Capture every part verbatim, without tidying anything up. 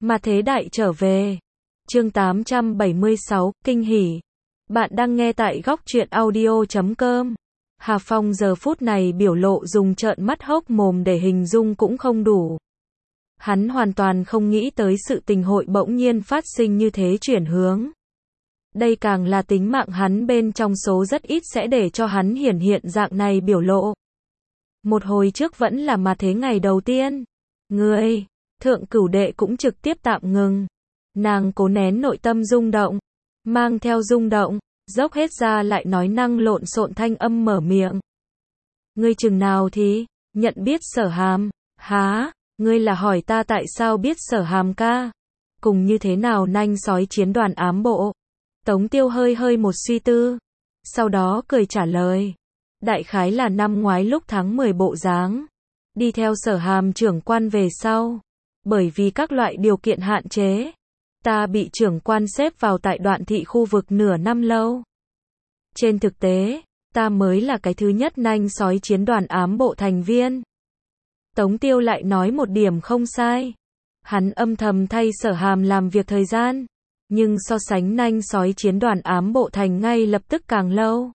Mà thế đại trở về. Chương tám trăm bảy mươi sáu, kinh hỉ. Bạn đang nghe tại góc truyện audio chấm com. Hà Phong giờ phút này biểu lộ dùng trợn mắt hốc mồm để hình dung cũng không đủ. Hắn hoàn toàn không nghĩ tới sự tình hội bỗng nhiên phát sinh như thế chuyển hướng. Đây càng là tính mạng hắn bên trong số rất ít sẽ để cho hắn hiển hiện dạng này biểu lộ. Một hồi trước vẫn là mà thế ngày đầu tiên. Người, thượng cửu đệ cũng trực tiếp tạm ngừng. Nàng cố nén nội tâm rung động. Mang theo rung động, dốc hết ra lại nói năng lộn xộn thanh âm mở miệng. Ngươi chừng nào thì, nhận biết Sở Hàm, há, ngươi là hỏi ta tại sao biết Sở Hàm ca? Cùng như thế nào nanh sói chiến đoàn ám bộ? Tống Tiêu hơi hơi một suy tư. Sau đó cười trả lời. Đại khái là năm ngoái lúc tháng mười bộ dáng. Đi theo Sở Hàm trưởng quan về sau. Bởi vì các loại điều kiện hạn chế. Ta bị trưởng quan xếp vào tại đoạn thị khu vực nửa năm lâu. Trên thực tế, ta mới là cái thứ nhất nanh sói chiến đoàn ám bộ thành viên. Tống Tiêu lại nói một điểm không sai. Hắn âm thầm thay Sở Hàm làm việc thời gian. Nhưng so sánh nanh sói chiến đoàn ám bộ thành ngay lập tức càng lâu.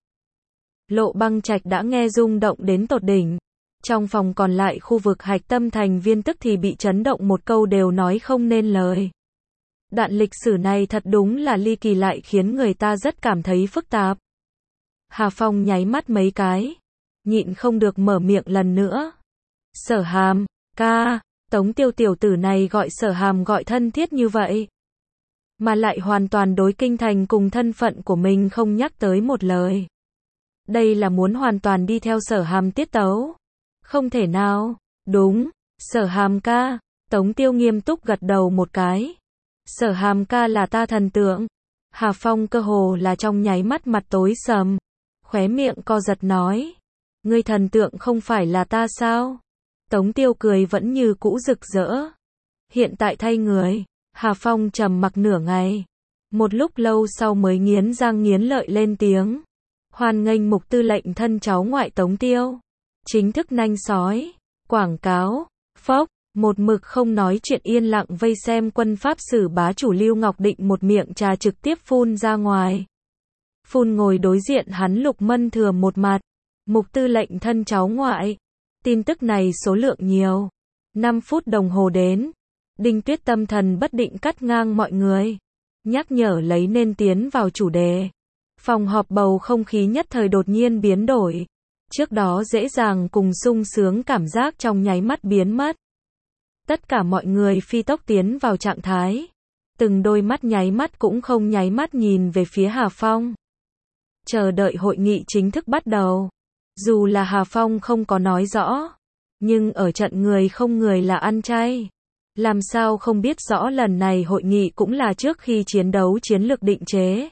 Lộ Băng Trạch đã nghe rung động đến tột đỉnh. Trong phòng còn lại khu vực hạch tâm thành viên tức thì bị chấn động một câu đều nói không nên lời. Đoạn lịch sử này thật đúng là ly kỳ lại khiến người ta rất cảm thấy phức tạp. Hà Phong nháy mắt mấy cái. Nhịn không được mở miệng lần nữa. Sở Hàm, ca, Tống Tiêu tiểu tử này gọi Sở Hàm gọi thân thiết như vậy. Mà lại hoàn toàn đối kinh thành cùng thân phận của mình không nhắc tới một lời. Đây là muốn hoàn toàn đi theo Sở Hàm tiết tấu. Không thể nào, đúng, Sở Hàm ca, Tống Tiêu nghiêm túc gật đầu một cái. Sở Hàm ca là ta thần tượng. Hà Phong cơ hồ là trong nháy mắt mặt tối sầm. Khóe miệng co giật nói. Ngươi thần tượng không phải là ta sao? Tống Tiêu cười vẫn như cũ rực rỡ. Hiện tại thay người. Hà Phong trầm mặc nửa ngày. Một lúc lâu sau mới nghiến răng nghiến lợi lên tiếng. Hoan nghênh Mục tư lệnh thân cháu ngoại Tống Tiêu. Chính thức nanh sói. Quảng cáo. Phốc. Một mực không nói chuyện yên lặng vây xem quân pháp sử bá chủ Lưu Ngọc Định một miệng trà trực tiếp phun ra ngoài. Phun ngồi đối diện hắn Lục Mân Thừa một mặt. Mục tư lệnh thân cháu ngoại. Tin tức này số lượng nhiều. năm phút đồng hồ đến. Đinh Tuyết tâm thần bất định cắt ngang mọi người. Nhắc nhở lấy nên tiến vào chủ đề. Phòng họp bầu không khí nhất thời đột nhiên biến đổi. Trước đó dễ dàng cùng sung sướng cảm giác trong nháy mắt biến mất. Tất cả mọi người phi tốc tiến vào trạng thái. Từng đôi mắt nháy mắt cũng không nháy mắt nhìn về phía Hà Phong. Chờ đợi hội nghị chính thức bắt đầu. Dù là Hà Phong không có nói rõ. Nhưng ở trận người không người là ăn chay. Làm sao không biết rõ lần này hội nghị cũng là trước khi chiến đấu chiến lược định chế.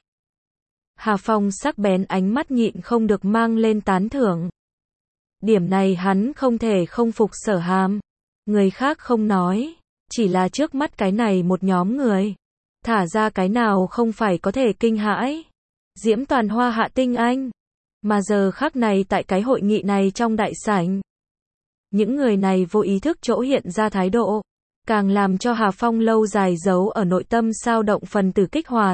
Hà Phong sắc bén ánh mắt nhịn không được mang lên tán thưởng. Điểm này hắn không thể không phục Sở Hàm. Người khác không nói, chỉ là trước mắt cái này một nhóm người. Thả ra cái nào không phải có thể kinh hãi. Diễm Toàn Hoa Hạ Tinh Anh. Mà giờ khắc này tại cái hội nghị này trong đại sảnh. Những người này vô ý thức chỗ hiện ra thái độ. Càng làm cho Hà Phong lâu dài giấu ở nội tâm sao động phần tử kích hoạt.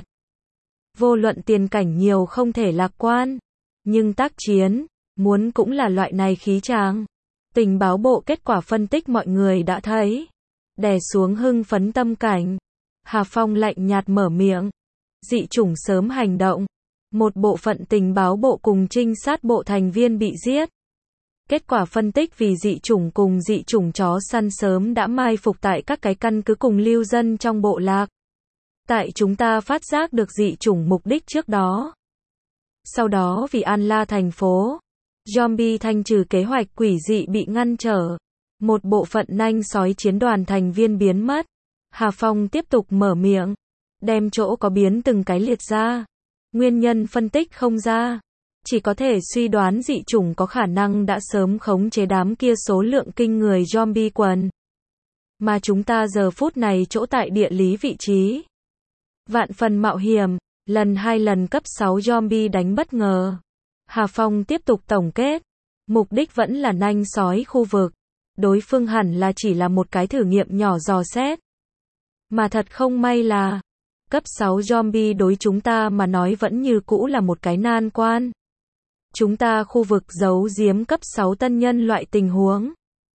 Vô luận tiền cảnh nhiều không thể lạc quan. Nhưng tác chiến, muốn cũng là loại này khí tràng. Tình báo bộ kết quả phân tích mọi người đã thấy. Đè xuống hưng phấn tâm cảnh. Hà Phong lạnh nhạt mở miệng. Dị chủng sớm hành động. Một bộ phận tình báo bộ cùng trinh sát bộ thành viên bị giết. Kết quả phân tích vì dị chủng cùng dị chủng chó săn sớm đã mai phục tại các cái căn cứ cùng lưu dân trong bộ lạc. Tại chúng ta phát giác được dị chủng mục đích trước đó. Sau đó vì An La thành phố. Zombie thanh trừ kế hoạch quỷ dị bị ngăn trở. Một bộ phận nanh sói chiến đoàn thành viên biến mất. Hà Phong tiếp tục mở miệng. Đem chỗ có biến từng cái liệt ra. Nguyên nhân phân tích không ra. Chỉ có thể suy đoán dị chủng có khả năng đã sớm khống chế đám kia số lượng kinh người zombie quần. Mà chúng ta giờ phút này chỗ tại địa lý vị trí. Vạn phần mạo hiểm. Lần hai lần cấp sáu zombie đánh bất ngờ. Hà Phong tiếp tục tổng kết. Mục đích vẫn là nanh sói khu vực. Đối phương hẳn là chỉ là một cái thử nghiệm nhỏ dò xét. Mà thật không may là, cấp sáu zombie đối chúng ta mà nói vẫn như cũ là một cái nan quan. Chúng ta khu vực giấu giếm cấp sáu tân nhân loại tình huống.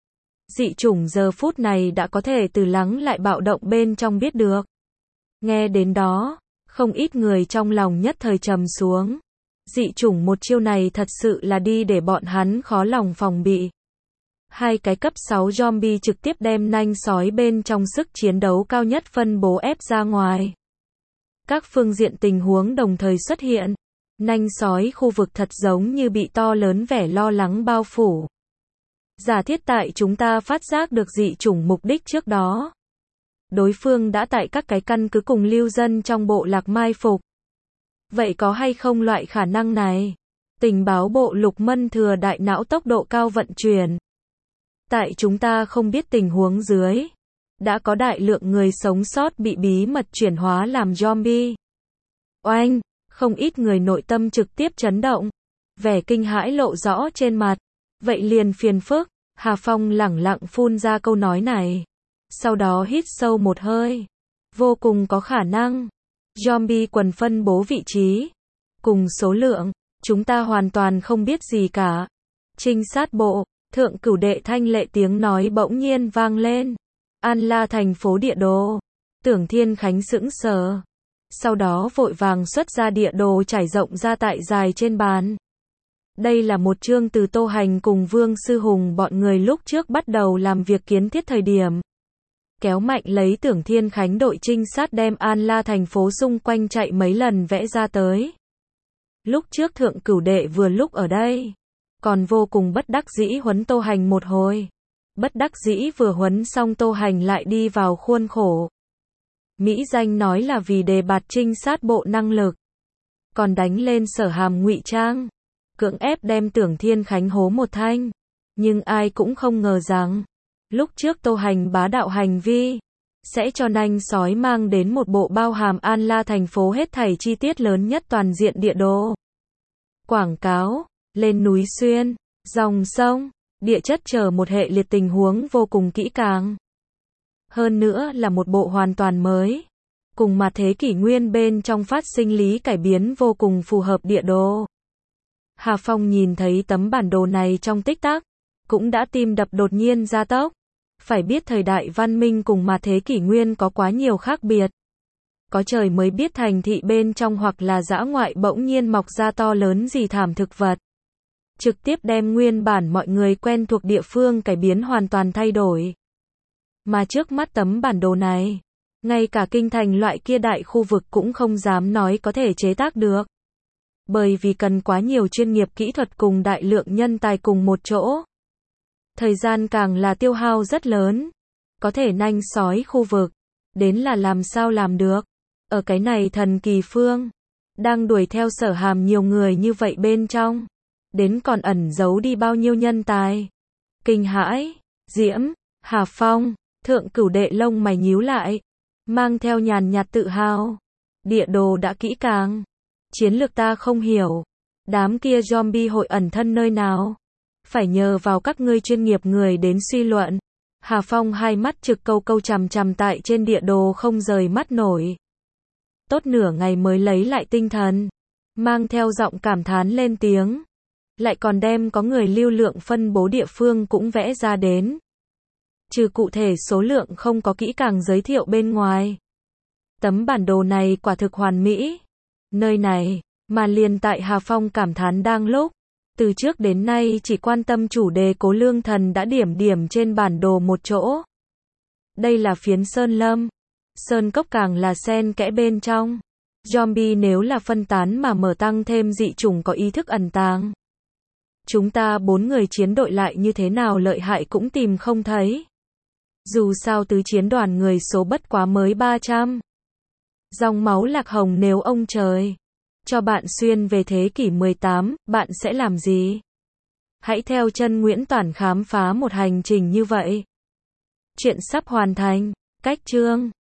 Dị chủng giờ phút này đã có thể từ lắng lại bạo động bên trong biết được. Nghe đến đó, không ít người trong lòng nhất thời trầm xuống. Dị chủng một chiêu này thật sự là đi để bọn hắn khó lòng phòng bị. Hai cái cấp sáu zombie trực tiếp đem nanh sói bên trong sức chiến đấu cao nhất phân bố ép ra ngoài. Các phương diện tình huống đồng thời xuất hiện. Nanh sói khu vực thật giống như bị to lớn vẻ lo lắng bao phủ. Giả thiết tại chúng ta phát giác được dị chủng mục đích trước đó. Đối phương đã tại các cái căn cứ cùng lưu dân trong bộ lạc mai phục. Vậy có hay không loại khả năng này? Tình báo bộ Lục Mân thừa đại não tốc độ cao vận chuyển. Tại chúng ta không biết tình huống dưới. Đã có đại lượng người sống sót bị bí mật chuyển hóa làm zombie. Oanh, không ít người nội tâm trực tiếp chấn động. Vẻ kinh hãi lộ rõ trên mặt. Vậy liền phiền phức. Hà Phong lẳng lặng phun ra câu nói này. Sau đó hít sâu một hơi. Vô cùng có khả năng. Zombie quần phân bố vị trí. Cùng số lượng. Chúng ta hoàn toàn không biết gì cả. Trinh sát bộ. Thượng cửu đệ thanh lệ tiếng nói bỗng nhiên vang lên. An La thành phố địa đồ. Tưởng Thiên Khánh sững sờ. Sau đó vội vàng xuất ra địa đồ trải rộng ra tại dài trên bàn. Đây là một chương từ Tô Hành cùng Vương Sư Hùng bọn người lúc trước bắt đầu làm việc kiến thiết thời điểm. Kéo mạnh lấy Tưởng Thiên Khánh đội trinh sát đem An La thành phố xung quanh chạy mấy lần vẽ ra tới. Lúc trước thượng cửu đệ vừa lúc ở đây. Còn vô cùng bất đắc dĩ huấn Tô Hành một hồi. Bất đắc dĩ vừa huấn xong Tô Hành lại đi vào khuôn khổ. Mỹ danh nói là vì đề bạt trinh sát bộ năng lực. Còn đánh lên Sở Hàm ngụy trang. Cưỡng ép đem Tưởng Thiên Khánh hố một thanh. Nhưng ai cũng không ngờ rằng. Lúc trước Tô Hành bá đạo hành vi. Sẽ cho nanh sói mang đến một bộ bao hàm An La thành phố hết thảy chi tiết lớn nhất toàn diện địa đồ. Quảng cáo. Lên núi xuyên. Dòng sông. Địa chất chờ một hệ liệt tình huống vô cùng kỹ càng. Hơn nữa là một bộ hoàn toàn mới. Cùng mà thế kỷ nguyên bên trong phát sinh lý cải biến vô cùng phù hợp địa đồ. Hà Phong nhìn thấy tấm bản đồ này trong tích tắc. Cũng đã tim đập đột nhiên gia tốc. Phải biết thời đại văn minh cùng mà thế kỷ nguyên có quá nhiều khác biệt. Có trời mới biết thành thị bên trong hoặc là dã ngoại bỗng nhiên mọc ra to lớn gì thảm thực vật. Trực tiếp đem nguyên bản mọi người quen thuộc địa phương cải biến hoàn toàn thay đổi. Mà trước mắt tấm bản đồ này, ngay cả kinh thành loại kia đại khu vực cũng không dám nói có thể chế tác được. Bởi vì cần quá nhiều chuyên nghiệp kỹ thuật cùng đại lượng nhân tài cùng một chỗ. Thời gian càng là tiêu hao rất lớn. Có thể nanh sói khu vực. Đến là làm sao làm được. Ở cái này thần kỳ phương. Đang đuổi theo Sở Hàm nhiều người như vậy bên trong. Đến còn ẩn giấu đi bao nhiêu nhân tài. Kinh hãi. Diễm. Hà Phong. Thượng cửu đệ lông mày nhíu lại. Mang theo nhàn nhạt tự hào. Địa đồ đã kỹ càng. Chiến lược ta không hiểu. Đám kia zombie hội ẩn thân nơi nào. Phải nhờ vào các ngươi chuyên nghiệp người đến suy luận. Hà Phong hai mắt trực câu câu chằm chằm tại trên địa đồ không rời mắt nổi. Tốt nửa ngày mới lấy lại tinh thần. Mang theo giọng cảm thán lên tiếng. Lại còn đem có người lưu lượng phân bố địa phương cũng vẽ ra đến. Trừ cụ thể số lượng không có kỹ càng giới thiệu bên ngoài. Tấm bản đồ này quả thực hoàn mỹ. Nơi này, mà liền tại Hà Phong cảm thán đang lúc. Từ trước đến nay chỉ quan tâm chủ đề Cố Lương Thần đã điểm điểm trên bản đồ một chỗ. Đây là phiến Sơn Lâm. Sơn cốc càng là xen kẽ bên trong. Zombie nếu là phân tán mà mở tăng thêm dị chủng có ý thức ẩn tàng. Chúng ta bốn người chiến đội lại như thế nào lợi hại cũng tìm không thấy. Dù sao tứ chiến đoàn người số bất quá mới ba trăm. Dòng máu lạc hồng nếu ông trời cho bạn xuyên về thế kỷ mười tám, bạn sẽ làm gì? Hãy theo chân Nguyễn Toản khám phá một hành trình như vậy. Chuyện sắp hoàn thành. Cách chương